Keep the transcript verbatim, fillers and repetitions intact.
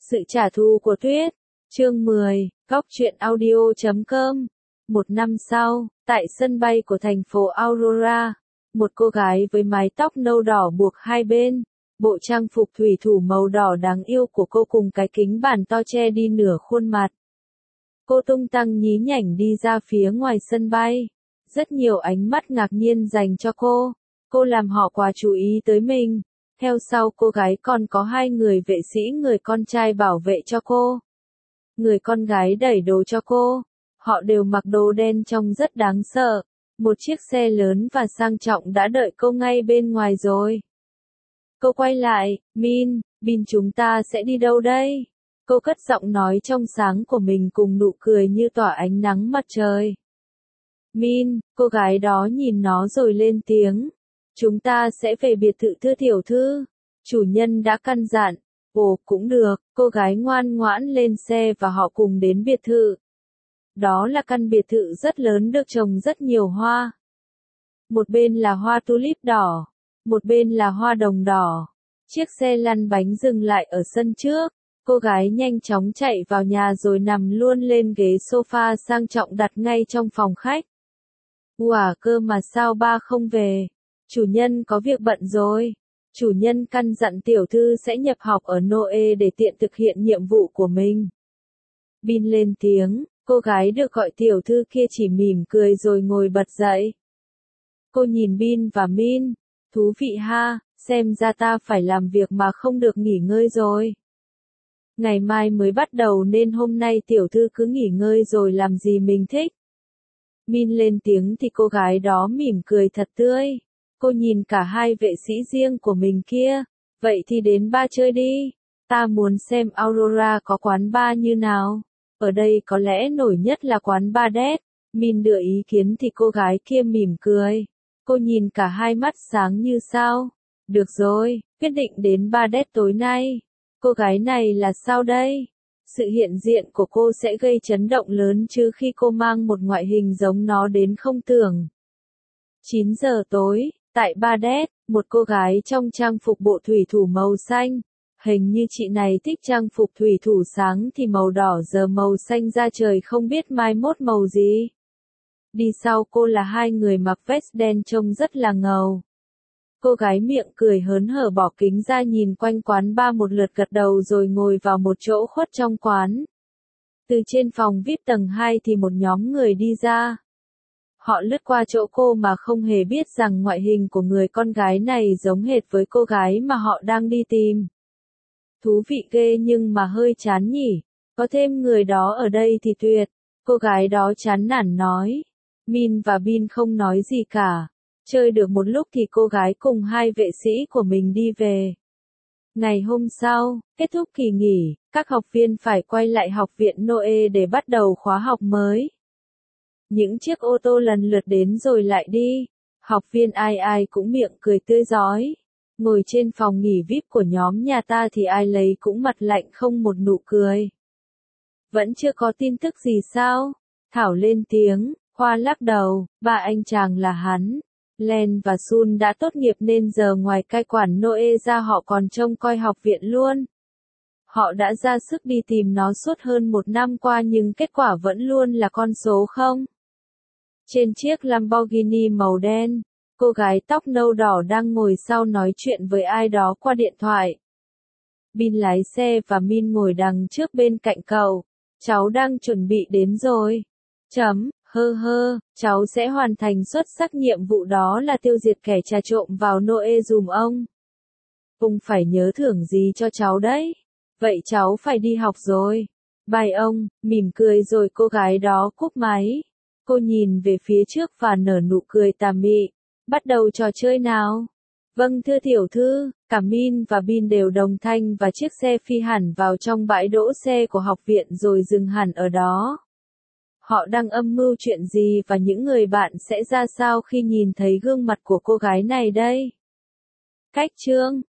Sự trả thù của Tuyết, chương mười, góc truyện audio chấm com. Một năm sau, tại sân bay của thành phố Aurora, một cô gái với mái tóc nâu đỏ buộc hai bên, bộ trang phục thủy thủ màu đỏ đáng yêu của cô cùng cái kính bản to che đi nửa khuôn mặt. Cô tung tăng nhí nhảnh đi ra phía ngoài sân bay. Rất nhiều ánh mắt ngạc nhiên dành cho cô. Cô làm họ quá chú ý tới mình. Theo sau cô gái còn có hai người vệ sĩ người con trai bảo vệ cho cô. Người con gái đẩy đồ cho cô. Họ đều mặc đồ đen trông rất đáng sợ. Một chiếc xe lớn và sang trọng đã đợi cô ngay bên ngoài rồi. Cô quay lại, Min, Bin chúng ta sẽ đi đâu đây? Cô cất giọng nói trong sáng của mình cùng nụ cười như tỏa ánh nắng mặt trời. Min, cô gái đó nhìn nó rồi lên tiếng. Chúng ta sẽ về biệt thự thưa tiểu thư. Chủ nhân đã căn dặn. Ồ, cũng được, cô gái ngoan ngoãn lên xe và họ cùng đến biệt thự. Đó là căn biệt thự rất lớn được trồng rất nhiều hoa. Một bên là hoa tulip đỏ, một bên là hoa đồng đỏ. Chiếc xe lăn bánh dừng lại ở sân trước. Cô gái nhanh chóng chạy vào nhà rồi nằm luôn lên ghế sofa sang trọng đặt ngay trong phòng khách. Ủa cơ mà sao ba không về? Chủ nhân có việc bận rồi. Chủ nhân căn dặn tiểu thư sẽ nhập học ở Noe để tiện thực hiện nhiệm vụ của mình. Bin lên tiếng, cô gái được gọi tiểu thư kia chỉ mỉm cười rồi ngồi bật dậy. Cô nhìn Bin và Min, thú vị ha, xem ra ta phải làm việc mà không được nghỉ ngơi rồi. Ngày mai mới bắt đầu nên hôm nay tiểu thư cứ nghỉ ngơi rồi làm gì mình thích. Min lên tiếng thì cô gái đó mỉm cười thật tươi. Cô nhìn cả hai vệ sĩ riêng của mình kia. Vậy thì đến bar chơi đi. Ta muốn xem Aurora có quán bar như nào. Ở đây có lẽ nổi nhất là quán bar Dead. Min đưa ý kiến thì cô gái kia mỉm cười. Cô nhìn cả hai mắt sáng như sao. Được rồi, quyết định đến bar Dead tối nay. Cô gái này là sao đây? Sự hiện diện của cô sẽ gây chấn động lớn chứ khi cô mang một ngoại hình giống nó đến không tưởng. chín giờ tối, tại bar Dead, một cô gái trong trang phục bộ thủy thủ màu xanh. Hình như chị này thích trang phục thủy thủ sáng thì màu đỏ giờ màu xanh da trời không biết mai mốt màu gì. Đi sau cô là hai người mặc vest đen trông rất là ngầu. Cô gái miệng cười hớn hở bỏ kính ra nhìn quanh quán bar một lượt gật đầu rồi ngồi vào một chỗ khuất trong quán. Từ trên phòng vi ai pi tầng hai thì một nhóm người đi ra. Họ lướt qua chỗ cô mà không hề biết rằng ngoại hình của người con gái này giống hệt với cô gái mà họ đang đi tìm. Thú vị ghê nhưng mà hơi chán nhỉ, có thêm người đó ở đây thì tuyệt. Cô gái đó chán nản nói. Min và Bin không nói gì cả. Chơi được một lúc thì cô gái cùng hai vệ sĩ của mình đi về. Ngày hôm sau, kết thúc kỳ nghỉ, các học viên phải quay lại học viện Noe để bắt đầu khóa học mới. Những chiếc ô tô lần lượt đến rồi lại đi. Học viên ai ai cũng miệng cười tươi rói. Ngồi trên phòng nghỉ vi ai pi của nhóm nhà ta thì ai lấy cũng mặt lạnh không một nụ cười. Vẫn chưa có tin tức gì sao? Thảo lên tiếng, Khoa lắc đầu, ba anh chàng là hắn. Len và Sun đã tốt nghiệp nên giờ ngoài cai quản Noe ra họ còn trông coi học viện luôn. Họ đã ra sức đi tìm nó suốt hơn một năm qua nhưng kết quả vẫn luôn là con số không. Trên chiếc Lamborghini màu đen, cô gái tóc nâu đỏ đang ngồi sau nói chuyện với ai đó qua điện thoại. Bin lái xe và Min ngồi đằng trước bên cạnh cậu. Cháu đang chuẩn bị đến rồi. Chấm. Hơ hơ, cháu sẽ hoàn thành xuất sắc nhiệm vụ đó là tiêu diệt kẻ trà trộm vào Noe dùm ông. Ông phải nhớ thưởng gì cho cháu đấy. Vậy cháu phải đi học rồi. Bye ông, mỉm cười rồi cô gái đó cúp máy. Cô nhìn về phía trước và nở nụ cười tà mị. Bắt đầu trò chơi nào? Vâng thưa tiểu thư, cả Min và Bin đều đồng thanh và chiếc xe phi hẳn vào trong bãi đỗ xe của học viện rồi dừng hẳn ở đó. Họ đang âm mưu chuyện gì và những người bạn sẽ ra sao khi nhìn thấy gương mặt của cô gái này đây? Cách chương